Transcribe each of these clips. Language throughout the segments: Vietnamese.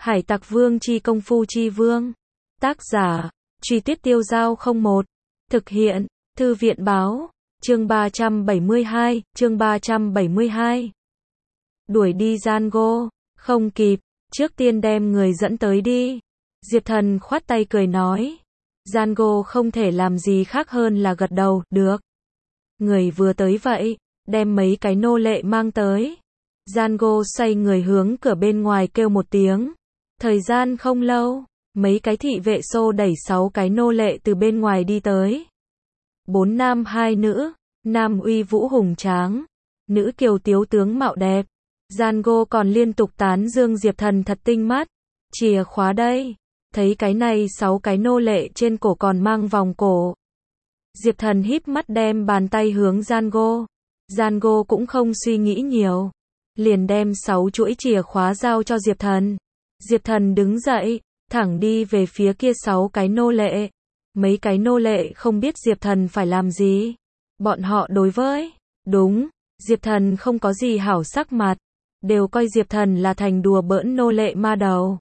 Hải Tặc Vương chi công phu chi vương. Tác giả, Truy Tuyết Tiêu Dao 01. Thực hiện, Thư viện báo, chương 372, chương 372. Đuổi đi Django, không kịp, trước tiên đem người dẫn tới đi. Diệp Thần khoát tay cười nói. Django không thể làm gì khác hơn là gật đầu, được. Người vừa tới vậy, đem mấy cái nô lệ mang tới. Django xoay người hướng cửa bên ngoài kêu một tiếng. Thời gian không lâu, mấy cái thị vệ xô đẩy 6 cái nô lệ từ bên ngoài đi tới. 4 nam 2 nữ, nam uy vũ hùng tráng, nữ kiều tiếu tướng mạo đẹp. Django còn liên tục tán dương Diệp Thần thật tinh mắt. Chìa khóa đây. Thấy cái này 6 cái nô lệ trên cổ còn mang vòng cổ. Diệp Thần híp mắt đem bàn tay hướng Django. Django cũng không suy nghĩ nhiều, liền đem 6 chuỗi chìa khóa giao cho Diệp Thần. Diệp Thần đứng dậy, thẳng đi về phía kia 6 cái nô lệ. Mấy cái nô lệ không biết Diệp Thần phải làm gì. Bọn họ đối với, đúng, Diệp Thần không có gì hảo sắc mặt, đều coi Diệp Thần là thành đùa bỡn nô lệ ma đầu.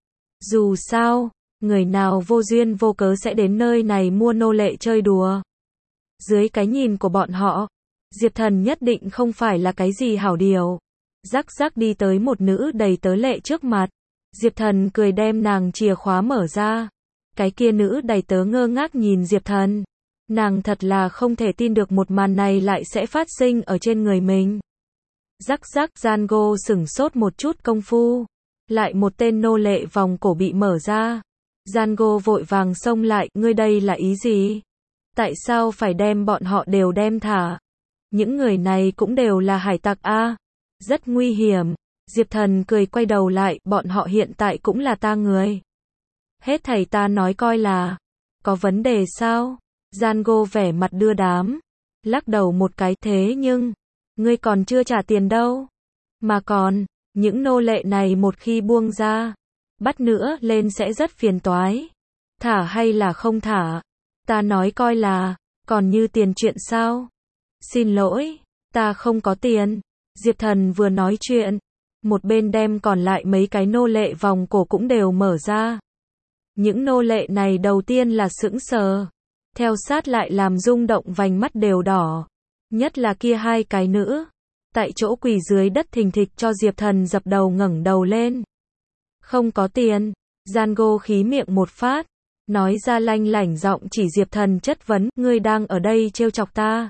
Dù sao, người nào vô duyên vô cớ sẽ đến nơi này mua nô lệ chơi đùa. Dưới cái nhìn của bọn họ, Diệp Thần nhất định không phải là cái gì hảo điều. Rắc rắc đi tới một nữ đầy tớ lệ trước mặt. Diệp Thần cười đem nàng chìa khóa mở ra. Cái kia nữ đầy tớ ngơ ngác nhìn Diệp Thần. Nàng thật là không thể tin được một màn này lại sẽ phát sinh ở trên người mình. Rắc rắc Django sửng sốt một chút công phu. Lại một tên nô lệ vòng cổ bị mở ra. Django vội vàng xông lại, ngươi đây là ý gì? Tại sao phải đem bọn họ đều đem thả? Những người này cũng đều là hải tặc a, rất nguy hiểm. Diệp Thần cười quay đầu lại, bọn họ hiện tại cũng là ta người. Hết thầy ta nói coi là, có vấn đề sao? Django vẻ mặt đưa đám, lắc đầu một cái, thế nhưng, ngươi còn chưa trả tiền đâu. Mà còn, những nô lệ này một khi buông ra, bắt nữa lên sẽ rất phiền toái. Thả hay là không thả? Ta nói coi là, còn như tiền chuyện sao? Xin lỗi, ta không có tiền. Diệp Thần vừa nói chuyện, một bên đem còn lại mấy cái nô lệ vòng cổ cũng đều mở ra. Những nô lệ này đầu tiên là sững sờ, theo sát lại làm rung động vành mắt đều đỏ. Nhất là kia 2 cái nữ, tại chỗ quỳ dưới đất thình thịch cho Diệp Thần dập đầu ngẩng đầu lên. Không có tiền. Django khí miệng một phát, nói ra lanh lảnh giọng chỉ Diệp Thần chất vấn, ngươi đang ở đây trêu chọc ta.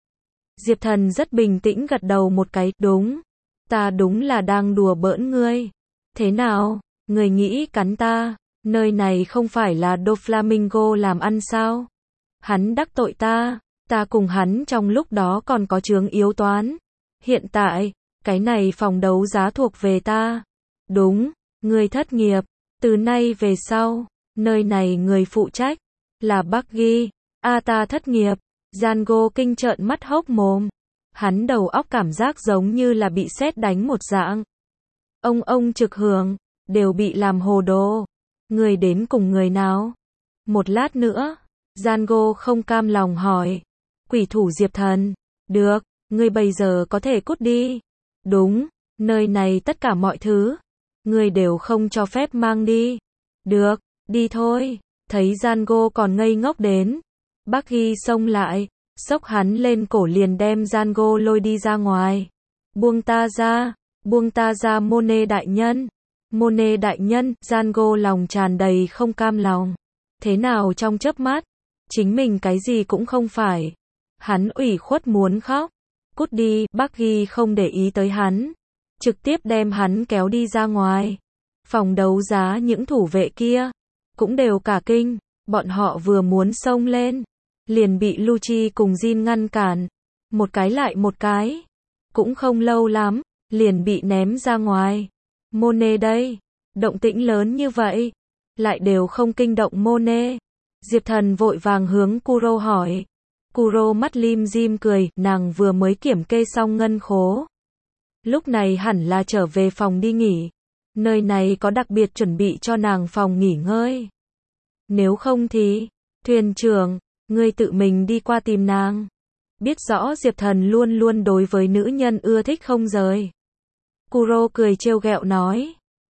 Diệp Thần rất bình tĩnh gật đầu một cái, đúng, ta đúng là đang đùa bỡn ngươi. Thế nào, ngươi nghĩ cắn ta? Nơi này không phải là Doflamingo làm ăn sao? Hắn đắc tội ta, ta cùng hắn trong lúc đó còn có chướng yếu toán. Hiện tại, cái này phòng đấu giá thuộc về ta. Đúng, ngươi thất nghiệp, từ nay về sau, nơi này người phụ trách là Buggy. Ta thất nghiệp. Django kinh trợn mắt hốc mồm. Hắn đầu óc cảm giác giống như là bị sét đánh một dạng. Ông trực hưởng, đều bị làm hồ đồ. Người đến cùng người nào? Một lát nữa, Django không cam lòng hỏi. Quỷ thủ Diệp Thần. Được, ngươi bây giờ có thể cút đi. Đúng, nơi này tất cả mọi thứ, ngươi đều không cho phép mang đi. Được, đi thôi. Thấy Django còn ngây ngốc đến, Buggy xông lại, xốc hắn lên cổ liền đem Django lôi đi ra ngoài. Buông ta ra Monet đại nhân. Monet đại nhân, Django lòng tràn đầy không cam lòng. Thế nào trong chớp mắt, chính mình cái gì cũng không phải. Hắn ủy khuất muốn khóc. Cút đi, Buggy không để ý tới hắn, trực tiếp đem hắn kéo đi ra ngoài. Phòng đấu giá những thủ vệ kia cũng đều cả kinh, bọn họ vừa muốn xông lên, liền bị Lucci cùng Jin ngăn cản. Một cái lại một cái. Cũng không lâu lắm, liền bị ném ra ngoài. Monet đây, động tĩnh lớn như vậy, lại đều không kinh động Monet. Diệp Thần vội vàng hướng Kuro hỏi. Kuro mắt lim dim cười, nàng vừa mới kiểm kê xong ngân khố. Lúc này hẳn là trở về phòng đi nghỉ. Nơi này có đặc biệt chuẩn bị cho nàng phòng nghỉ ngơi. Nếu không thì, thuyền trưởng, ngươi tự mình đi qua tìm nàng. Biết rõ Diệp Thần luôn luôn đối với nữ nhân ưa thích không rời. Kuro cười trêu ghẹo nói.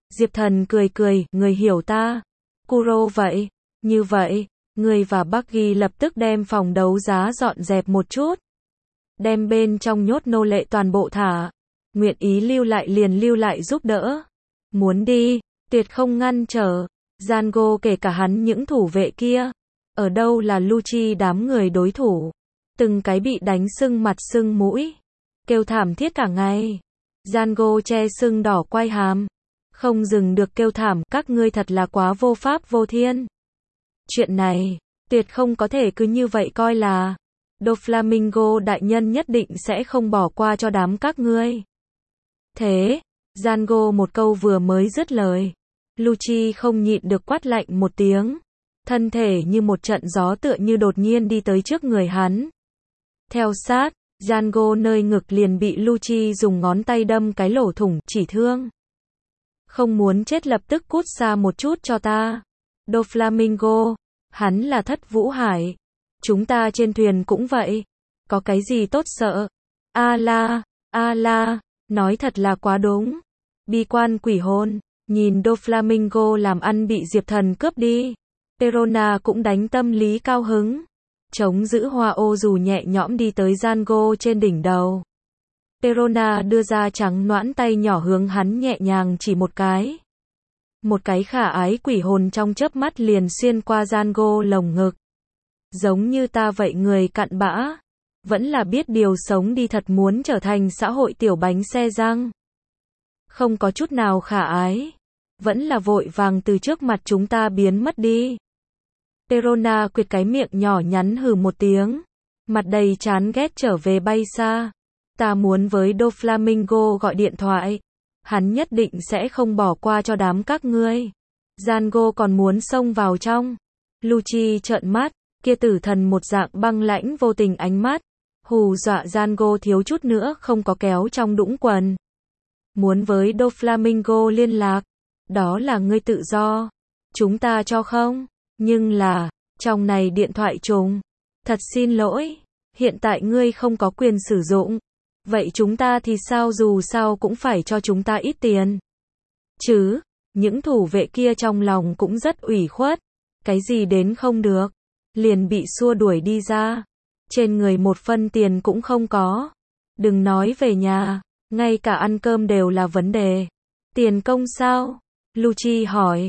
Diệp Thần cười cười, người hiểu ta. Kuro vậy. Như vậy, người và Bucky lập tức đem phòng đấu giá dọn dẹp một chút. Đem bên trong nhốt nô lệ toàn bộ thả. Nguyện ý lưu lại liền lưu lại giúp đỡ. Muốn đi, tuyệt không ngăn trở. Django kể cả hắn những thủ vệ kia. Ở đâu là Lucci đám người đối thủ. Từng cái bị đánh sưng mặt sưng mũi. Kêu thảm thiết cả ngày. Django che sưng đỏ quai hàm. Không dừng được kêu thảm, các ngươi thật là quá vô pháp vô thiên. Chuyện này, tuyệt không có thể cứ như vậy coi là. Doflamingo đại nhân nhất định sẽ không bỏ qua cho đám các ngươi. Thế, Django một câu vừa mới dứt lời. Lucci không nhịn được quát lạnh một tiếng. Thân thể như một trận gió tựa như đột nhiên đi tới trước người hắn. Theo sát, Django nơi ngực liền bị Lucci dùng ngón tay đâm cái lỗ thủng, chỉ thương. Không muốn chết lập tức cút xa một chút cho ta. Doflamingo, hắn là Thất Vũ Hải. Chúng ta trên thuyền cũng vậy. Có cái gì tốt sợ? A la, nói thật là quá đúng. Bi quan quỷ hồn, nhìn Doflamingo làm ăn bị Diệp Thần cướp đi. Perona cũng đánh tâm lý cao hứng. Chống giữ hoa ô dù nhẹ nhõm đi tới Django trên đỉnh đầu. Perona đưa ra trắng nõn tay nhỏ hướng hắn nhẹ nhàng chỉ một cái. Một cái khả ái quỷ hồn trong chớp mắt liền xuyên qua Django lồng ngực. Giống như ta vậy người cặn bã. Vẫn là biết điều sống đi thật muốn trở thành xã hội tiểu bánh xe răng. Không có chút nào khả ái. Vẫn là vội vàng từ trước mặt chúng ta biến mất đi. Perona quyệt cái miệng nhỏ nhắn hừ một tiếng. Mặt đầy chán ghét trở về bay xa. Ta muốn với Doflamingo gọi điện thoại. Hắn nhất định sẽ không bỏ qua cho đám các ngươi. Django còn muốn xông vào trong. Lucci trợn mắt, kia tử thần một dạng băng lãnh vô tình ánh mắt. Hù dọa Django thiếu chút nữa không có kéo trong đũng quần. Muốn với Doflamingo liên lạc. Đó là ngươi tự do. Chúng ta cho không? Nhưng là, trong này điện thoại trùng. Thật xin lỗi. Hiện tại ngươi không có quyền sử dụng. Vậy chúng ta thì sao, dù sao cũng phải cho chúng ta ít tiền. Chứ, những thủ vệ kia trong lòng cũng rất ủy khuất. Cái gì đến không được. Liền bị xua đuổi đi ra. Trên người một phân tiền cũng không có. Đừng nói về nhà. Ngay cả ăn cơm đều là vấn đề. Tiền công sao? Lucci hỏi.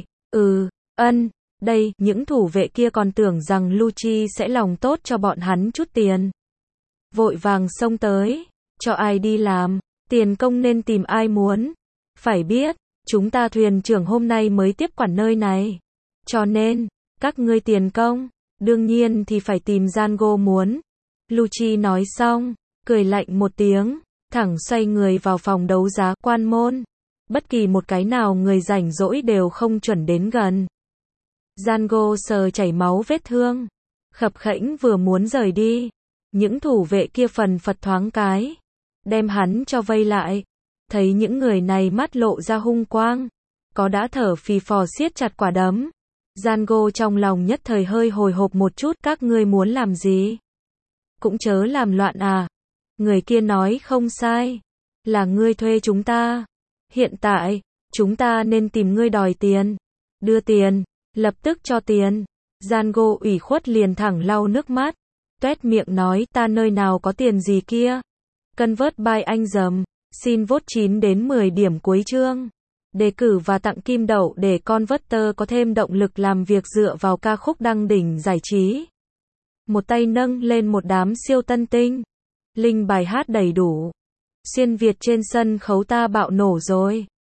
Đây, những thủ vệ kia còn tưởng rằng Lucci sẽ lòng tốt cho bọn hắn chút tiền. Vội vàng xông tới. Cho ai đi làm, tiền công nên tìm ai muốn. Phải biết, chúng ta thuyền trưởng hôm nay mới tiếp quản nơi này. Cho nên, các ngươi tiền công, đương nhiên thì phải tìm Django muốn. Lucci nói xong, cười lạnh một tiếng, thẳng xoay người vào phòng đấu giá quan môn. Bất kỳ một cái nào người rảnh rỗi đều không chuẩn đến gần. Django sờ chảy máu vết thương. Khập khẽnh vừa muốn rời đi. Những thủ vệ kia phần phật thoáng cái. Đem hắn cho vây lại. Thấy những người này mắt lộ ra hung quang. Có đã thở phì phò siết chặt quả đấm. Django trong lòng nhất thời hơi hồi hộp một chút. Các ngươi muốn làm gì? Cũng chớ làm loạn à. Người kia nói không sai. Là ngươi thuê chúng ta. Hiện tại, chúng ta nên tìm ngươi đòi tiền. Đưa tiền. Lập tức cho tiền. Django ủy khuất liền thẳng lau nước mắt. Tuét miệng nói ta nơi nào có tiền gì kia. Convert by anh dầm. Xin vote 9 đến 10 điểm cuối chương. Đề cử và tặng kim đậu để Converter có thêm động lực làm việc dựa vào ca khúc đăng đỉnh giải trí. Một tay nâng lên một đám siêu tân tinh. Link bài hát đầy đủ. Xuyên Việt trên sân khấu ta bạo nổ rồi.